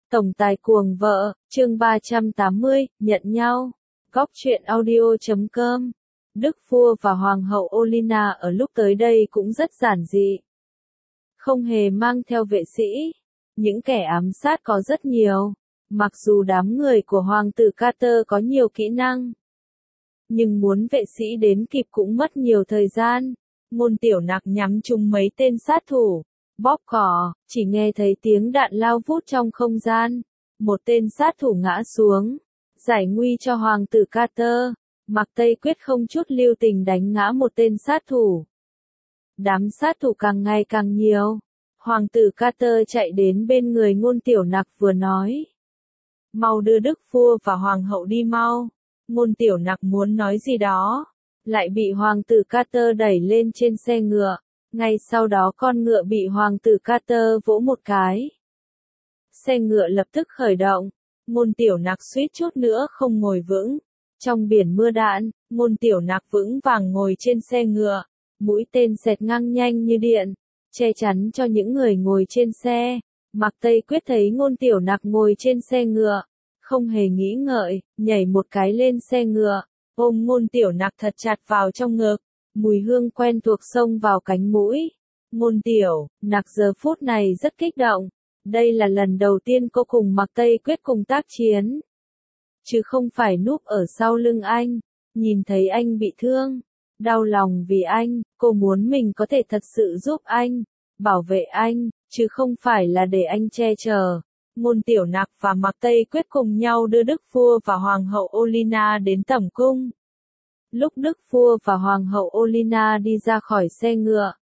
Tổng tài cuồng vợ, chương 380, nhận nhau. Góc truyện audio.com. Đức vua và hoàng hậu Olenna ở lúc tới đây cũng rất giản dị. Không hề mang theo vệ sĩ. Những kẻ ám sát có rất nhiều. Mặc dù đám người của hoàng tử Carter có nhiều kỹ năng, nhưng muốn vệ sĩ đến kịp cũng mất nhiều thời gian. Ngôn tiểu nặc nhắm trúng mấy tên sát thủ. Bóp cỏ, chỉ nghe thấy tiếng đạn lao vút trong không gian. Một tên sát thủ ngã xuống. Giải nguy cho hoàng tử Carter. Mặc Tây Quyết không chút lưu tình đánh ngã một tên sát thủ. Đám sát thủ càng ngày càng nhiều. Hoàng tử Carter chạy đến bên người ngôn tiểu nặc vừa nói: mau đưa đức vua và hoàng hậu đi mau. Ngôn tiểu nặc muốn nói gì đó, lại bị hoàng tử Carter đẩy lên trên xe ngựa. Ngay sau đó con ngựa bị hoàng tử Carter vỗ một cái. Xe ngựa lập tức khởi động. Ngôn tiểu nặc suýt chút nữa không ngồi vững. Trong biển mưa đạn, ngôn tiểu nặc vững vàng ngồi trên xe ngựa. Mũi tên xẹt ngang nhanh như điện, che chắn cho những người ngồi trên xe. Mặc Tây Quyết thấy ngôn tiểu nặc ngồi trên xe ngựa, không hề nghĩ ngợi, nhảy một cái lên xe ngựa, ôm ngôn tiểu nặc thật chặt vào trong ngực. Mùi hương quen thuộc xông vào cánh mũi. Ngôn tiểu nặc giờ phút này rất kích động. Đây là lần đầu tiên cô cùng Mặc Tây Quyết cùng tác chiến, chứ không phải núp ở sau lưng anh. Nhìn thấy anh bị thương, đau lòng vì anh, cô muốn mình có thể thật sự giúp anh, bảo vệ anh, chứ không phải là để anh che chở. Ngôn tiểu nặc và Mặc Tây Quyết cùng nhau đưa đức vua và hoàng hậu Olenna đến tẩm cung. Lúc đức vua và hoàng hậu Olenna đi ra khỏi xe ngựa,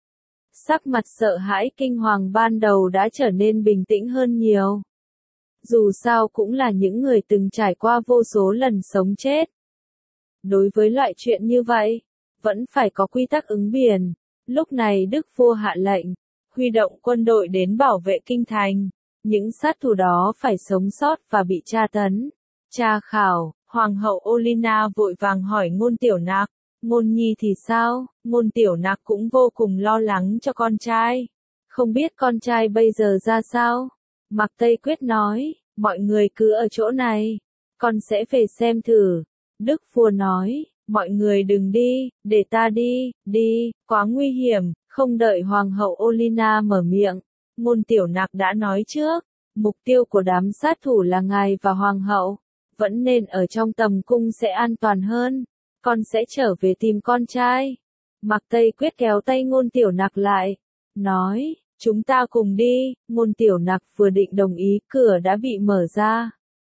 sắc mặt sợ hãi kinh hoàng ban đầu đã trở nên bình tĩnh hơn nhiều. Dù sao cũng là những người từng trải qua vô số lần sống chết. Đối với loại chuyện như vậy, vẫn phải có quy tắc ứng biển. Lúc này đức vua hạ lệnh, huy động quân đội đến bảo vệ kinh thành. Những sát thủ đó phải sống sót và bị tra tấn, tra khảo. Hoàng hậu Olenna vội vàng hỏi ngôn tiểu nặc: ngôn nhi thì sao? Ngôn tiểu nặc cũng vô cùng lo lắng cho con trai. Không biết con trai bây giờ ra sao? Mặc Tây Quyết nói: mọi người cứ ở chỗ này, con sẽ về xem thử. Đức vua nói: mọi người đừng đi, để ta đi, đi, quá nguy hiểm. Không đợi hoàng hậu Olenna mở miệng, ngôn tiểu nặc đã nói trước: mục tiêu của đám sát thủ là ngài và hoàng hậu. Vẫn nên ở trong tầm cung sẽ an toàn hơn. Con sẽ trở về tìm con trai. Mặc Tây Quyết kéo tay ngôn tiểu nặc lại, nói: chúng ta cùng đi. Ngôn tiểu nặc vừa định đồng ý, cửa đã bị mở ra.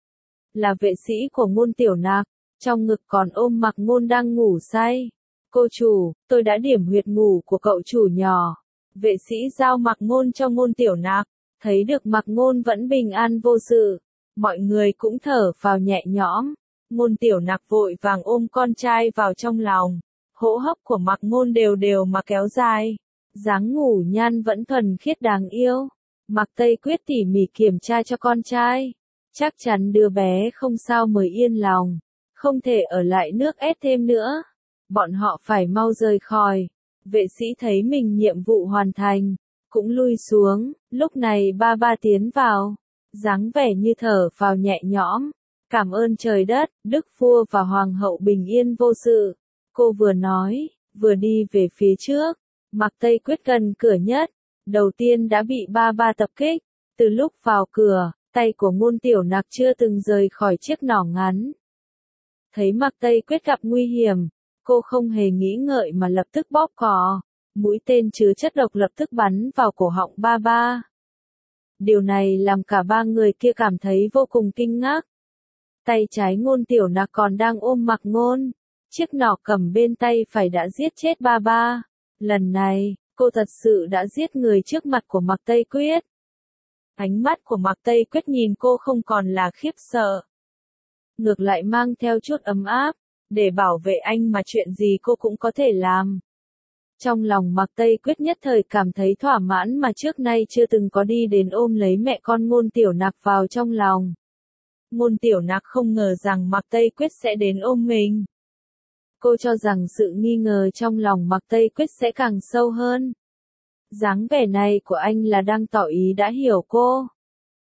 Là vệ sĩ của ngôn tiểu nặc, trong ngực còn ôm Mặc Ngôn đang ngủ say. Cô chủ, tôi đã điểm huyệt ngủ của cậu chủ nhỏ. Vệ sĩ giao Mặc Ngôn cho ngôn tiểu nặc. Thấy được Mặc Ngôn vẫn bình an vô sự, mọi người cũng thở phào nhẹ nhõm. Ngôn tiểu nặc vội vàng ôm con trai vào trong lòng. Hô hấp của Mặc Ngôn đều đều mà kéo dài. Dáng ngủ nhan vẫn thuần khiết đáng yêu. Mặc Tây Quyết tỉ mỉ kiểm tra cho con trai. Chắc chắn đứa bé không sao mới yên lòng. Không thể ở lại nước ép thêm nữa. Bọn họ phải mau rời khỏi. Vệ sĩ thấy mình nhiệm vụ hoàn thành, cũng lui xuống. Lúc này ba ba tiến vào, dáng vẻ như thở phào nhẹ nhõm. Cảm ơn trời đất, đức vua và hoàng hậu bình yên vô sự. Cô vừa nói, vừa đi về phía trước. Mặc Tây Quyết gần cửa nhất, đầu tiên đã bị ba ba tập kích. Từ lúc vào cửa, tay của ngôn tiểu nặc chưa từng rời khỏi chiếc nỏ ngắn. Thấy Mặc Tây Quyết gặp nguy hiểm, cô không hề nghĩ ngợi mà lập tức bóp cò. Mũi tên chứa chất độc lập tức bắn vào cổ họng ba ba. Điều này làm cả ba người kia cảm thấy vô cùng kinh ngạc. Tay trái ngôn tiểu nặc còn đang ôm Mặc Ngôn. Chiếc nỏ cầm bên tay phải đã giết chết ba ba. Lần này, cô thật sự đã giết người trước mặt của Mặc Tây Quyết. Ánh mắt của Mặc Tây Quyết nhìn cô không còn là khiếp sợ, ngược lại mang theo chút ấm áp. Để bảo vệ anh mà chuyện gì cô cũng có thể làm. Trong lòng Mặc Tây Quyết nhất thời cảm thấy thỏa mãn mà trước nay chưa từng có, đi đến ôm lấy mẹ con ngôn tiểu nặc vào trong lòng. Ngôn tiểu nặc không ngờ rằng Mặc Tây Quyết sẽ đến ôm mình. Cô cho rằng sự nghi ngờ trong lòng Mặc Tây Quyết sẽ càng sâu hơn. Dáng vẻ này của anh là đang tỏ ý đã hiểu cô.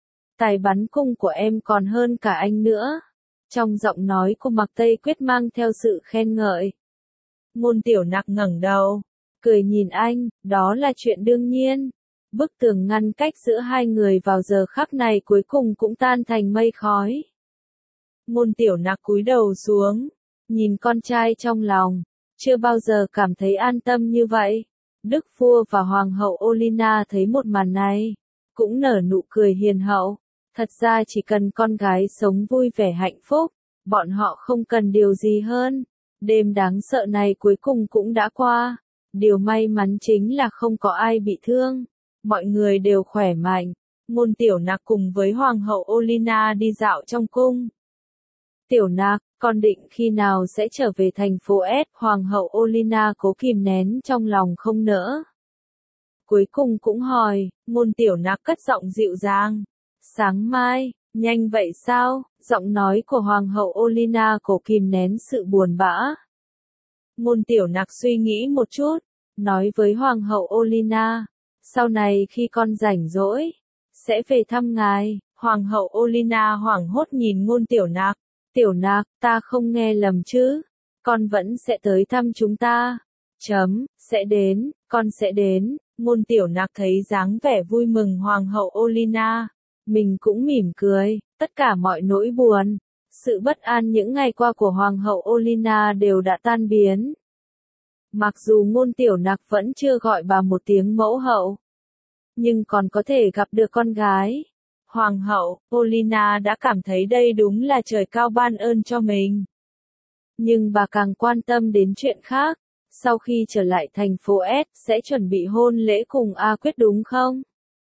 Tài bắn cung của em còn hơn cả anh nữa. Trong giọng nói của Mạc Tây Quyết mang theo sự khen ngợi. Ngôn Tiểu Nặc ngẩng đầu, cười nhìn anh, đó là chuyện đương nhiên. Bức tường ngăn cách giữa hai người vào giờ khắc này cuối cùng cũng tan thành mây khói. Ngôn Tiểu Nặc cúi đầu xuống, nhìn con trai trong lòng, chưa bao giờ cảm thấy an tâm như vậy. Đức vua và hoàng hậu Olenna thấy một màn này, cũng nở nụ cười hiền hậu. Thật ra chỉ cần con gái sống vui vẻ hạnh phúc, bọn họ không cần điều gì hơn. Đêm đáng sợ này cuối cùng cũng đã qua. Điều may mắn chính là không có ai bị thương. Mọi người đều khỏe mạnh. Ngôn Tiểu Nặc cùng với hoàng hậu Olenna đi dạo trong cung. Tiểu Nặc, con định khi nào sẽ trở về thành phố S? Hoàng hậu Olenna cố kìm nén trong lòng không nỡ. Cuối cùng cũng hỏi, Ngôn Tiểu Nặc cất giọng dịu dàng. Sáng mai, nhanh vậy sao? Giọng nói của hoàng hậu Olenna cố kìm nén sự buồn bã. Ngôn Tiểu Nặc suy nghĩ một chút, nói với hoàng hậu Olenna, sau này khi con rảnh rỗi, sẽ về thăm ngài. Hoàng hậu Olenna hoảng hốt nhìn Ngôn Tiểu Nặc. Tiểu Nặc, ta không nghe lầm chứ? Con vẫn sẽ tới thăm chúng ta. Sẽ đến, con sẽ đến. Ngôn Tiểu Nặc thấy dáng vẻ vui mừng hoàng hậu Olenna. Mình cũng mỉm cười, tất cả mọi nỗi buồn, sự bất an những ngày qua của hoàng hậu Olenna đều đã tan biến. Mặc dù Ngôn Tiểu Nặc vẫn chưa gọi bà một tiếng mẫu hậu, nhưng còn có thể gặp được con gái. Hoàng hậu Olenna đã cảm thấy đây đúng là trời cao ban ơn cho mình. Nhưng bà càng quan tâm đến chuyện khác. Sau khi trở lại thành phố S, sẽ chuẩn bị hôn lễ cùng A Quyết đúng không?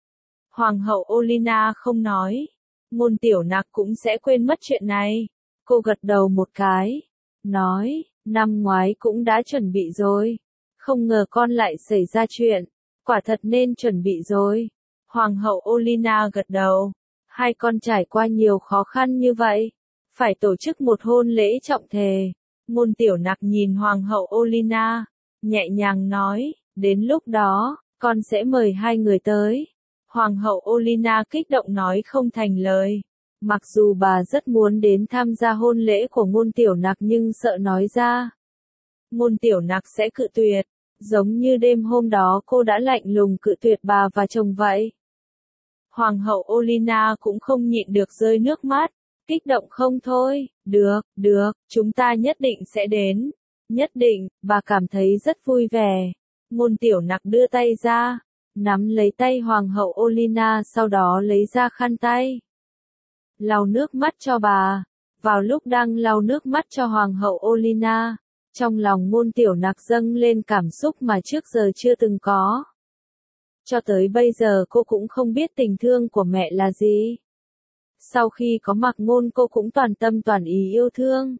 Hoàng hậu Olenna không nói. Ngôn Tiểu Nặc cũng sẽ quên mất chuyện này. Cô gật đầu một cái. Nói, năm ngoái cũng đã chuẩn bị rồi. Không ngờ con lại xảy ra chuyện. Quả thật nên chuẩn bị rồi. Hoàng hậu Olenna gật đầu. Hai con trải qua nhiều khó khăn như vậy. Phải tổ chức một hôn lễ trọng thể. Ngôn Tiểu Nặc nhìn hoàng hậu Olenna, nhẹ nhàng nói, đến lúc đó, con sẽ mời hai người tới. Hoàng hậu Olenna kích động nói không thành lời. Mặc dù bà rất muốn đến tham gia hôn lễ của Ngôn Tiểu Nặc nhưng sợ nói ra. Ngôn Tiểu Nặc sẽ cự tuyệt. Giống như đêm hôm đó cô đã lạnh lùng cự tuyệt bà và chồng vậy. Hoàng hậu Olenna cũng không nhịn được rơi nước mắt. Kích động không thôi, được, chúng ta nhất định sẽ đến. Nhất định, bà cảm thấy rất vui vẻ. Ngôn Tiểu Nặc đưa tay ra, nắm lấy tay hoàng hậu Olenna sau đó lấy ra khăn tay. Lau nước mắt cho bà. Vào lúc đang lau nước mắt cho hoàng hậu Olenna, trong lòng Ngôn Tiểu Nặc dâng lên cảm xúc mà trước giờ chưa từng có. Cho tới bây giờ cô cũng không biết tình thương của mẹ là gì. Sau khi có Mạc Ngôn cô cũng toàn tâm toàn ý yêu thương.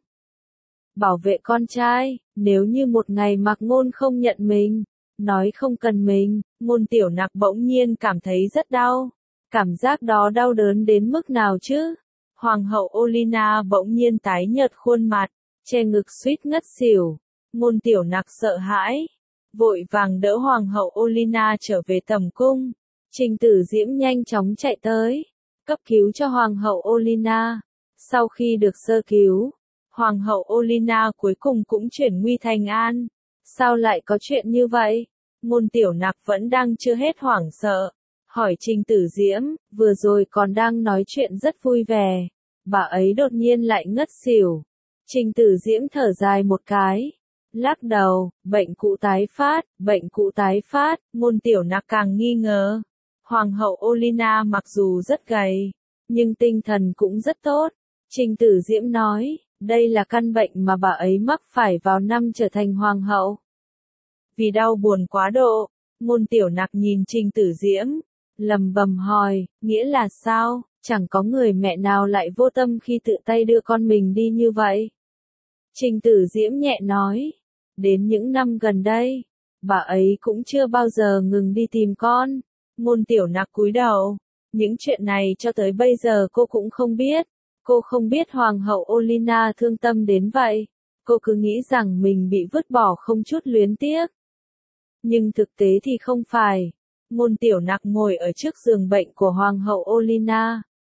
Bảo vệ con trai, nếu như một ngày Mạc Ngôn không nhận mình, nói không cần mình, Ngôn Tiểu Nặc bỗng nhiên cảm thấy rất đau. Cảm giác đó đau đớn đến mức nào chứ? Hoàng hậu Olenna bỗng nhiên tái nhợt khuôn mặt, che ngực suýt ngất xỉu. Ngôn Tiểu Nặc sợ hãi, vội vàng đỡ hoàng hậu Olenna trở về tầm cung. Trình Tử Diễm nhanh chóng chạy tới, cấp cứu cho hoàng hậu Olenna. Sau khi được sơ cứu, hoàng hậu Olenna cuối cùng cũng chuyển nguy thành an. Sao lại có chuyện như vậy? Ngôn Tiểu Nặc vẫn đang chưa hết hoảng sợ, hỏi Trình Tử Diễm, vừa rồi còn đang nói chuyện rất vui vẻ, bà ấy đột nhiên lại ngất xỉu. Trình Tử Diễm thở dài một cái, lắc đầu, bệnh cũ tái phát. Ngôn Tiểu Nặc càng nghi ngờ. Hoàng hậu Olenna mặc dù rất gầy, nhưng tinh thần cũng rất tốt. Trình Tử Diễm nói, đây là căn bệnh mà bà ấy mắc phải vào năm trở thành hoàng hậu. Vì đau buồn quá độ, Ngôn Tiểu Nặc nhìn Trình Tử Diễm, lầm bầm hỏi, nghĩa là sao? Chẳng có người mẹ nào lại vô tâm khi tự tay đưa con mình đi như vậy. Trình Tử Diễm nhẹ nói, đến những năm gần đây, bà ấy cũng chưa bao giờ ngừng đi tìm con. Ngôn Tiểu Nặc cúi đầu, những chuyện này cho tới bây giờ cô cũng không biết. Cô không biết hoàng hậu Olenna thương tâm đến vậy. Cô cứ nghĩ rằng mình bị vứt bỏ không chút luyến tiếc. Nhưng thực tế thì không phải. Ngôn Tiểu Nặc ngồi ở trước giường bệnh của hoàng hậu Olenna,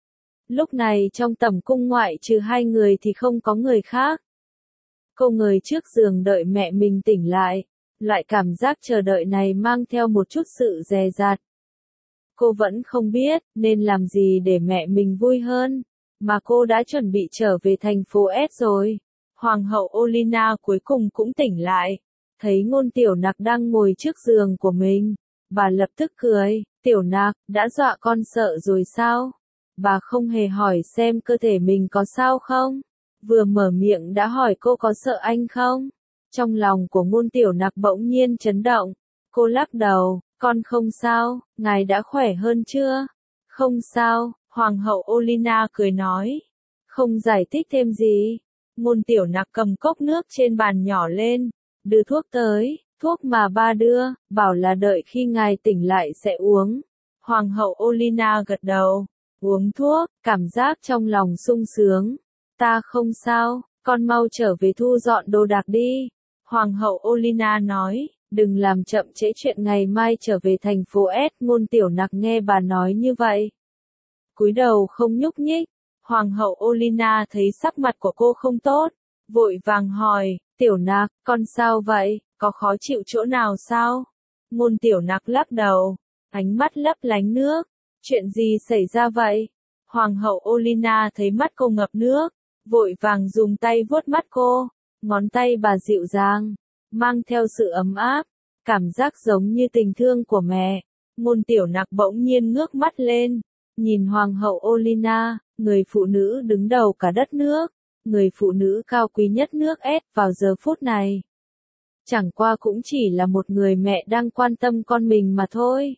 Lúc này trong tẩm cung ngoại trừ hai người thì không có người khác. Cô ngồi trước giường đợi mẹ mình tỉnh lại. Loại cảm giác chờ đợi này mang theo một chút sự dè dặt. Cô vẫn không biết nên làm gì để mẹ mình vui hơn. Mà cô đã chuẩn bị trở về thành phố S rồi. Hoàng hậu Olina cuối cùng cũng tỉnh lại. Thấy Ngôn Tiểu Nặc đang ngồi trước giường của mình. Bà lập tức cười. Tiểu Nặc, đã dọa con sợ rồi sao? Bà không hề hỏi xem cơ thể mình có sao không. Vừa mở miệng đã hỏi cô có sợ anh không? Trong lòng của Ngôn Tiểu Nặc bỗng nhiên chấn động. Cô lắc đầu, con không sao, ngài đã khỏe hơn chưa? Không sao, Hoàng hậu Olina cười nói. Không giải thích thêm gì. Ngôn Tiểu Nặc cầm cốc nước trên bàn nhỏ lên. Đưa thuốc tới, thuốc mà ba đưa, bảo là đợi khi ngài tỉnh lại sẽ uống. Hoàng hậu Olina gật đầu. Uống thuốc, cảm giác trong lòng sung sướng. Ta không sao, con mau trở về thu dọn đồ đạc đi. Hoàng hậu Olina nói, đừng làm chậm trễ chuyện ngày mai trở về thành phố S. Ngôn Tiểu Nặc nghe bà nói như vậy. Cúi đầu không nhúc nhích. Hoàng hậu Olina thấy sắc mặt của cô không tốt. Vội vàng hỏi, Tiểu Nặc, con sao vậy? Có khó chịu chỗ nào sao? Ngôn Tiểu Nặc lắc đầu. Ánh mắt lấp lánh nước. Chuyện gì xảy ra vậy? Hoàng hậu Olina thấy mắt cô ngập nước. Vội vàng dùng tay vuốt mắt cô. Ngón tay bà dịu dàng, mang theo sự ấm áp, cảm giác giống như tình thương của mẹ. Ngôn Tiểu Nặc bỗng nhiên ngước mắt lên, nhìn Hoàng hậu Olina, người phụ nữ đứng đầu cả đất nước, người phụ nữ cao quý nhất nước S vào giờ phút này. Chẳng qua cũng chỉ là một người mẹ đang quan tâm con mình mà thôi.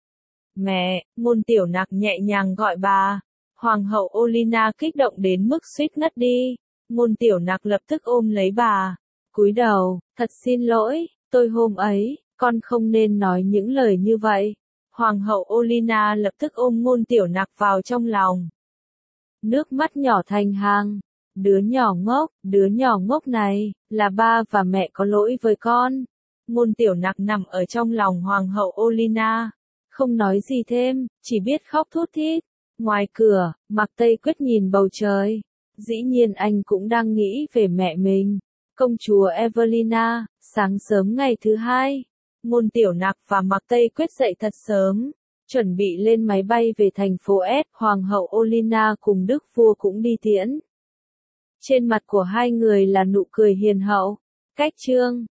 Mẹ, Ngôn Tiểu Nặc nhẹ nhàng gọi bà. Hoàng hậu Olina kích động đến mức suýt ngất đi. Ngôn Tiểu Nặc lập tức ôm lấy bà. Cúi đầu, thật xin lỗi, tôi hôm ấy, con không nên nói những lời như vậy. Hoàng hậu Olina lập tức ôm Ngôn Tiểu Nặc vào trong lòng. Nước mắt nhỏ thành hàng. Đứa nhỏ ngốc này, là ba và mẹ có lỗi với con. Ngôn Tiểu Nặc nằm ở trong lòng Hoàng hậu Olina. Không nói gì thêm, chỉ biết khóc thút thít. Ngoài cửa, Mạc Tây Quyết nhìn bầu trời. Dĩ nhiên anh cũng đang nghĩ về mẹ mình. Công chúa Evelina, sáng sớm ngày thứ hai. Ngôn Tiểu Nặc và Mạc Tây Quyết dậy thật sớm. Chuẩn bị lên máy bay về thành phố S. Hoàng hậu Olina cùng đức vua cũng đi tiễn. Trên mặt của hai người là nụ cười hiền hậu. Cách chương